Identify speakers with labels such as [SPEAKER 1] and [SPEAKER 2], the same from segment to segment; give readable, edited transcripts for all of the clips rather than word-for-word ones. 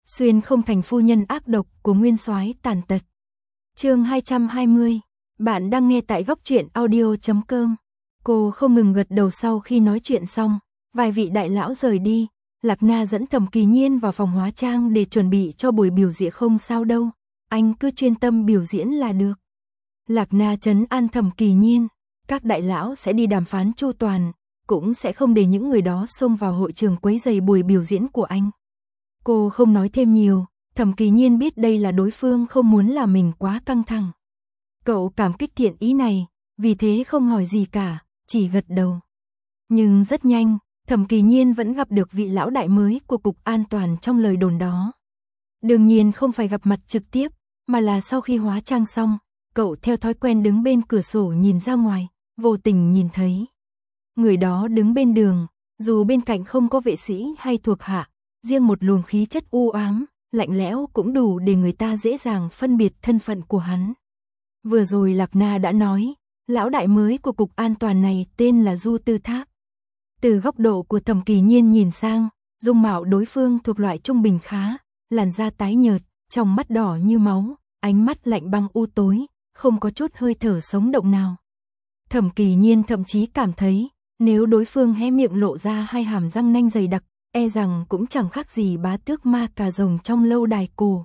[SPEAKER 1] Xuyên không thành phu nhân ác độc của nguyên soái tàn tật. Chương 220. Bạn đang nghe tại góc truyện audio.com. Cô không ngừng gật đầu sau khi nói chuyện xong, vài vị đại lão rời đi, Lạc Na dẫn Thẩm Kỳ Nhiên vào phòng hóa trang để chuẩn bị cho buổi biểu diễn. Không sao đâu, anh cứ chuyên tâm biểu diễn là được. Lạc Na trấn an Thẩm Kỳ Nhiên, các đại lão sẽ đi đàm phán chu toàn, cũng sẽ không để những người đó xông vào hội trường quấy rầy buổi biểu diễn của anh. Cô không nói thêm nhiều, Thẩm Kỳ Nhiên biết đây là đối phương không muốn làm mình quá căng thẳng. Cậu cảm kích thiện ý này, vì thế không hỏi gì cả, chỉ gật đầu. Nhưng rất nhanh, Thẩm Kỳ Nhiên vẫn gặp được vị lão đại mới của Cục An toàn trong lời đồn đó. Đương nhiên không phải gặp mặt trực tiếp, mà là sau khi hóa trang xong, cậu theo thói quen đứng bên cửa sổ nhìn ra ngoài, vô tình nhìn thấy. Người đó đứng bên đường, dù bên cạnh không có vệ sĩ hay thuộc hạ, riêng một luồng khí chất u ám, lạnh lẽo cũng đủ để người ta dễ dàng phân biệt thân phận của hắn. Vừa rồi Lạc Na đã nói, lão đại mới của Cục An toàn này tên là Du Tư Thác. Từ góc độ của Thẩm Kỳ Nhiên nhìn sang, dung mạo đối phương thuộc loại trung bình khá, làn da tái nhợt, trong mắt đỏ như máu, ánh mắt lạnh băng u tối, không có chút hơi thở sống động nào. Thẩm Kỳ Nhiên thậm chí cảm thấy, nếu đối phương hé miệng lộ ra hai hàm răng nanh dày đặc, e rằng cũng chẳng khác gì bá tước ma cà rồng trong lâu đài cổ.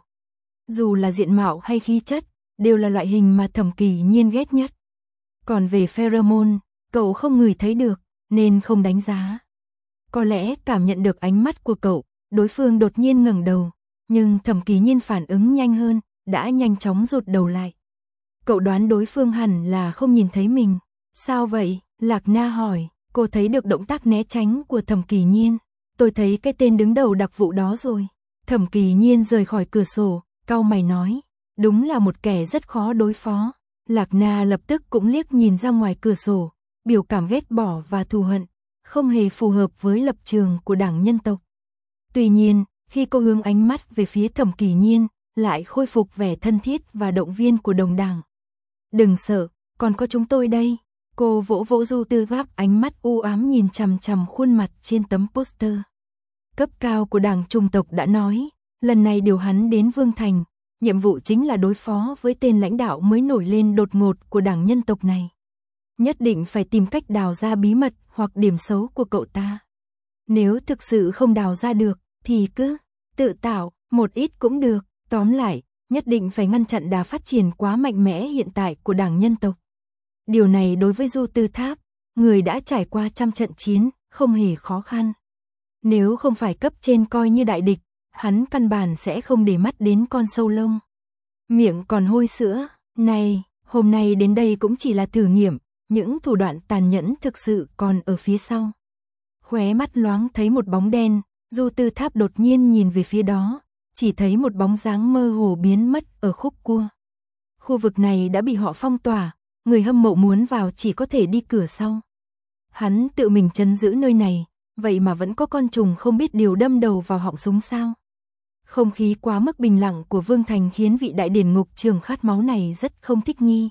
[SPEAKER 1] Dù là diện mạo hay khí chất, đều là loại hình mà Thẩm Kỳ Nhiên ghét nhất. Còn về pheromone, cậu không ngửi thấy được, nên không đánh giá. Có lẽ cảm nhận được ánh mắt của cậu, đối phương đột nhiên ngẩng đầu, nhưng Thẩm Kỳ Nhiên phản ứng nhanh hơn, đã nhanh chóng rụt đầu lại. Cậu đoán đối phương hẳn là không nhìn thấy mình. Sao vậy? Lạc Na hỏi. Cô thấy được động tác né tránh của Thẩm Kỳ Nhiên. Tôi thấy cái tên đứng đầu đặc vụ đó rồi. Thẩm Kỳ Nhiên rời khỏi cửa sổ, cau mày nói. Đúng là một kẻ rất khó đối phó. Lạc Na lập tức cũng liếc nhìn ra ngoài cửa sổ, biểu cảm ghét bỏ và thù hận, không hề phù hợp với lập trường của Đảng Nhân tộc. Tuy nhiên, khi cô hướng ánh mắt về phía Thẩm Kỳ Nhiên, lại khôi phục vẻ thân thiết và động viên của đồng đảng. Đừng sợ, còn có chúng tôi đây. Cô vỗ vỗ Du Tư Thác, ánh mắt u ám nhìn chằm chằm khuôn mặt trên tấm poster. Cấp cao của Đảng Chủng tộc đã nói, lần này điều hắn đến Vương Thành, nhiệm vụ chính là đối phó với tên lãnh đạo mới nổi lên đột ngột của Đảng Nhân tộc này. Nhất định phải tìm cách đào ra bí mật hoặc điểm xấu của cậu ta. Nếu thực sự không đào ra được, thì cứ tự tạo, một ít cũng được. Tóm lại, nhất định phải ngăn chặn đà phát triển quá mạnh mẽ hiện tại của Đảng Nhân tộc. Điều này đối với Du Tư Thác, người đã trải qua trăm trận chiến, không hề khó khăn. Nếu không phải cấp trên coi như đại địch, hắn căn bản sẽ không để mắt đến con sâu lông. Miệng còn hôi sữa, này, hôm nay đến đây cũng chỉ là thử nghiệm, những thủ đoạn tàn nhẫn thực sự còn ở phía sau. Khóe mắt loáng thấy một bóng đen, Du Tư Thác đột nhiên nhìn về phía đó, chỉ thấy một bóng dáng mơ hồ biến mất ở khúc cua. Khu vực này đã bị họ phong tỏa, người hâm mộ muốn vào chỉ có thể đi cửa sau. Hắn tự mình trấn giữ nơi này, vậy mà vẫn có con trùng không biết điều đâm đầu vào họng súng sao. Không khí quá mức bình lặng của Vương Thành khiến vị đại điển ngục trường khát máu này rất không thích nghi.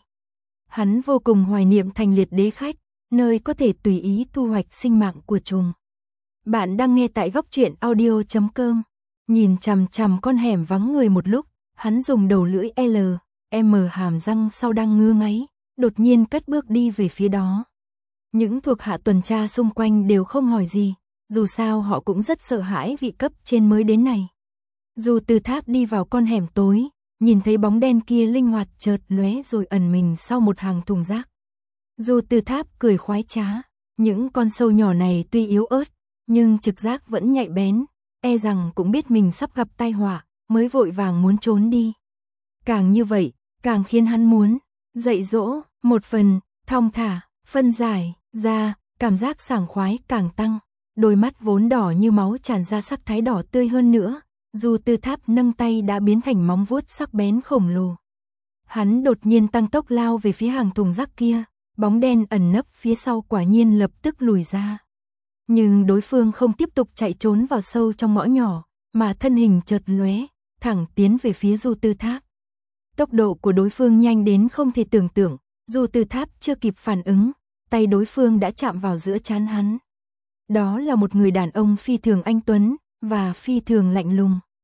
[SPEAKER 1] Hắn vô cùng hoài niệm Thành Liệt Đế Khách, nơi có thể tùy ý thu hoạch sinh mạng của trùng. Bạn đang nghe tại góc truyện audio.com. Nhìn chằm chằm con hẻm vắng người một lúc, hắn dùng đầu lưỡi L, M hàm răng sau đang ngứa ngáy, đột nhiên cất bước đi về phía đó. Những thuộc hạ tuần tra xung quanh đều không hỏi gì, dù sao họ cũng rất sợ hãi vị cấp trên mới đến này. Du Tư Thác đi vào con hẻm tối, nhìn thấy bóng đen kia linh hoạt chợt lóe rồi ẩn mình sau một hàng thùng rác. Du Tư Thác cười khoái trá, những con sâu nhỏ này tuy yếu ớt, nhưng trực giác vẫn nhạy bén, e rằng cũng biết mình sắp gặp tai họa, mới vội vàng muốn trốn đi. Càng như vậy, càng khiến hắn muốn dạy dỗ, một phần thong thả, phân giải ra, cảm giác sảng khoái càng tăng. Đôi mắt vốn đỏ như máu tràn ra sắc thái đỏ tươi hơn nữa. Du Tư Thác nâng tay đã biến thành móng vuốt sắc bén khổng lồ. Hắn đột nhiên tăng tốc lao về phía hàng thùng rác kia, bóng đen ẩn nấp phía sau quả nhiên lập tức lùi ra. Nhưng đối phương không tiếp tục chạy trốn vào sâu trong ngõ nhỏ, mà thân hình chợt lóe, thẳng tiến về phía Du Tư Thác. Tốc độ của đối phương nhanh đến không thể tưởng tượng, Du Tư Thác chưa kịp phản ứng, tay đối phương đã chạm vào giữa trán hắn. Đó là một người đàn ông phi thường anh tuấn và phi thường lạnh lùng.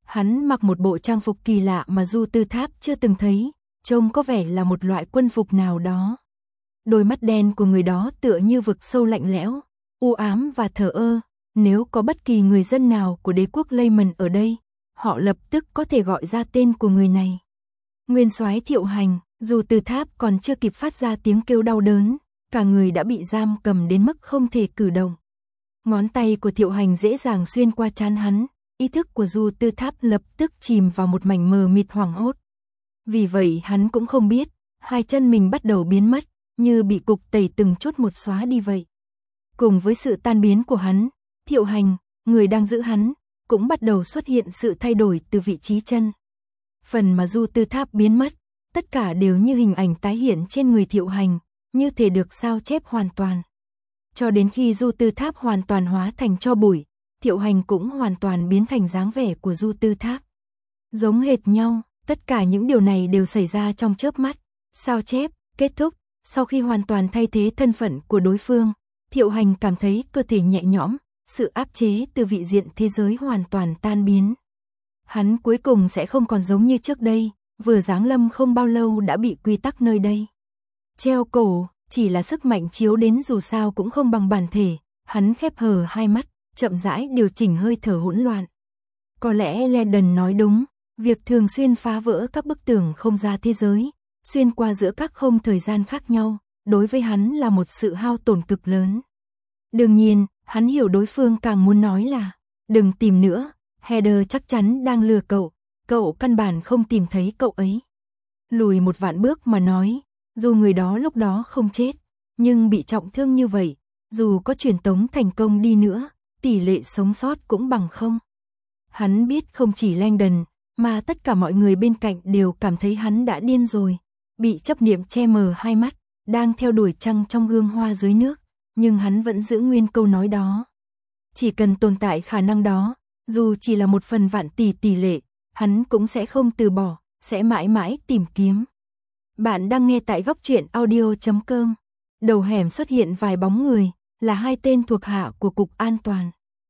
[SPEAKER 1] Hắn mặc một bộ trang phục kỳ lạ mà Du Tư Tháp chưa từng thấy, trông có vẻ là một loại quân phục nào đó. Đôi mắt đen của người đó tựa như vực sâu lạnh lẽo, u ám và thờ ơ. Nếu có bất kỳ người dân nào của đế quốc Lehman ở đây, họ lập tức có thể gọi ra tên của người này. Nguyên soái Thiệu Hành. Du Tư Tháp còn chưa kịp phát ra tiếng kêu đau đớn, cả người đã bị giam cầm đến mức không thể cử động. Ngón tay của Thiệu Hành dễ dàng xuyên qua trán hắn, ý thức của Du Tư Tháp lập tức chìm vào một mảnh mờ mịt hoảng hốt. Vì vậy hắn cũng không biết, hai chân mình bắt đầu biến mất, như bị cục tẩy từng chút một xóa đi vậy. Cùng với sự tan biến của hắn, Thiệu Hành, người đang giữ hắn, cũng bắt đầu xuất hiện sự thay đổi từ vị trí chân. Phần mà Du Tư Tháp biến mất, tất cả đều như hình ảnh tái hiện trên người Thiệu Hành, như thể được sao chép hoàn toàn. Cho đến khi Du Tư Tháp hoàn toàn hóa thành tro bụi, Thiệu Hành cũng hoàn toàn biến thành dáng vẻ của Du Tư Tháp. Giống hệt nhau, tất cả những điều này đều xảy ra trong chớp mắt. Sao chép, kết thúc, sau khi hoàn toàn thay thế thân phận của đối phương, Thiệu Hành cảm thấy cơ thể nhẹ nhõm, sự áp chế từ vị diện thế giới hoàn toàn tan biến. Hắn cuối cùng sẽ không còn giống như trước đây, vừa giáng lâm không bao lâu đã bị quy tắc nơi đây treo cổ, chỉ là sức mạnh chiếu đến dù sao cũng không bằng bản thể. Hắn khép hờ hai mắt, chậm rãi điều chỉnh hơi thở hỗn loạn. Có lẽ Landon nói đúng, việc thường xuyên phá vỡ các bức tường không gian thế giới, xuyên qua giữa các không thời gian khác nhau, đối với hắn là một sự hao tổn cực lớn. Đương nhiên, hắn hiểu đối phương càng muốn nói là, đừng tìm nữa, Heather chắc chắn đang lừa cậu căn bản không tìm thấy cậu ấy. Lùi một vạn bước mà nói, dù người đó lúc đó không chết, nhưng bị trọng thương như vậy, dù có truyền tống thành công đi nữa, tỷ lệ sống sót cũng bằng không. Hắn biết không chỉ Langdon, mà tất cả mọi người bên cạnh đều cảm thấy hắn đã điên rồi, bị chấp niệm che mờ hai mắt, đang theo đuổi trăng trong gương hoa dưới nước, nhưng hắn vẫn giữ nguyên câu nói đó. Chỉ cần tồn tại khả năng đó, dù chỉ là một phần vạn tỷ lệ, hắn cũng sẽ không từ bỏ, sẽ mãi mãi tìm kiếm. Bạn đang nghe tại góc truyện audio.com. Đầu hẻm xuất hiện vài bóng người, là hai tên thuộc hạ của cục an toàn.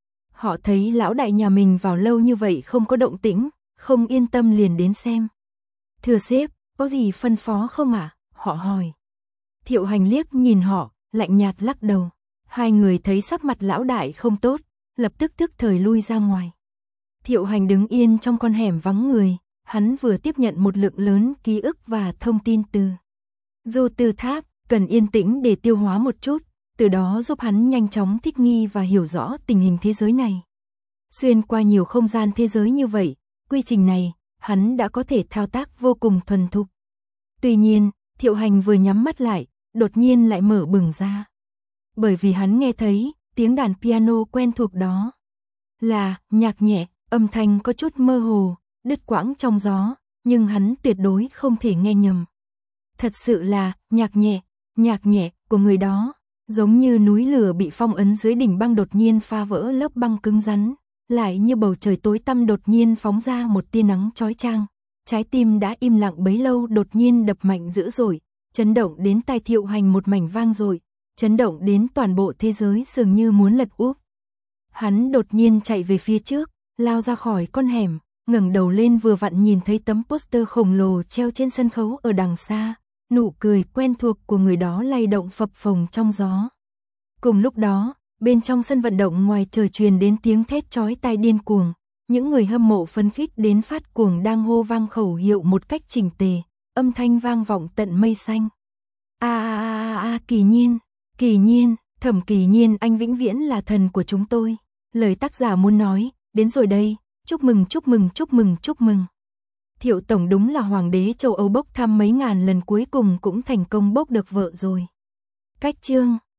[SPEAKER 1] Họ thấy lão đại nhà mình vào lâu như vậy không có động tĩnh, không yên tâm liền đến xem. Thưa sếp, có gì phân phó không ạ? Họ hỏi. Thiệu Hành liếc nhìn họ, lạnh nhạt lắc đầu. Hai người thấy sắc mặt lão đại không tốt, lập tức tức thời lui ra ngoài. Thiệu Hành đứng yên trong con hẻm vắng người, hắn vừa tiếp nhận một lượng lớn ký ức và thông tin từ Du Tư Tháp, cần yên tĩnh để tiêu hóa một chút, từ đó giúp hắn nhanh chóng thích nghi và hiểu rõ tình hình thế giới này. Xuyên qua nhiều không gian thế giới như vậy, quy trình này, hắn đã có thể thao tác vô cùng thuần thục. Tuy nhiên, Thiệu Hành vừa nhắm mắt lại, đột nhiên lại mở bừng ra. Bởi vì hắn nghe thấy tiếng đàn piano quen thuộc đó. Là nhạc nhẹ, âm thanh có chút mơ hồ, đứt quãng trong gió, nhưng hắn tuyệt đối không thể nghe nhầm. Thật sự là nhạc nhẹ của người đó, giống như núi lửa bị phong ấn dưới đỉnh băng đột nhiên phá vỡ lớp băng cứng rắn, lại như bầu trời tối tăm đột nhiên phóng ra một tia nắng chói chang. Trái tim đã im lặng bấy lâu đột nhiên đập mạnh dữ dội, chấn động đến tai Thiệu Hành một mảnh vang dội, chấn động đến toàn bộ thế giới dường như muốn lật úp. Hắn đột nhiên chạy về phía trước, lao ra khỏi con hẻm, ngẩng đầu lên vừa vặn nhìn thấy tấm poster khổng lồ treo trên sân khấu ở đằng xa, nụ cười quen thuộc của người đó lay động phập phồng trong gió. Cùng lúc đó, bên trong sân vận động ngoài trời truyền đến tiếng thét chói tai điên cuồng, những người hâm mộ phấn khích đến phát cuồng đang hô vang khẩu hiệu một cách chỉnh tề, âm thanh vang vọng tận mây xanh. Kỳ nhiên, Thẩm Kỳ Nhiên, anh vĩnh viễn là thần của chúng tôi. Lời tác giả muốn nói, đến rồi đây, chúc mừng. Thiệu tổng đúng là hoàng đế châu Âu bốc thăm mấy ngàn lần cuối cùng cũng thành công bốc được vợ rồi. Cách chương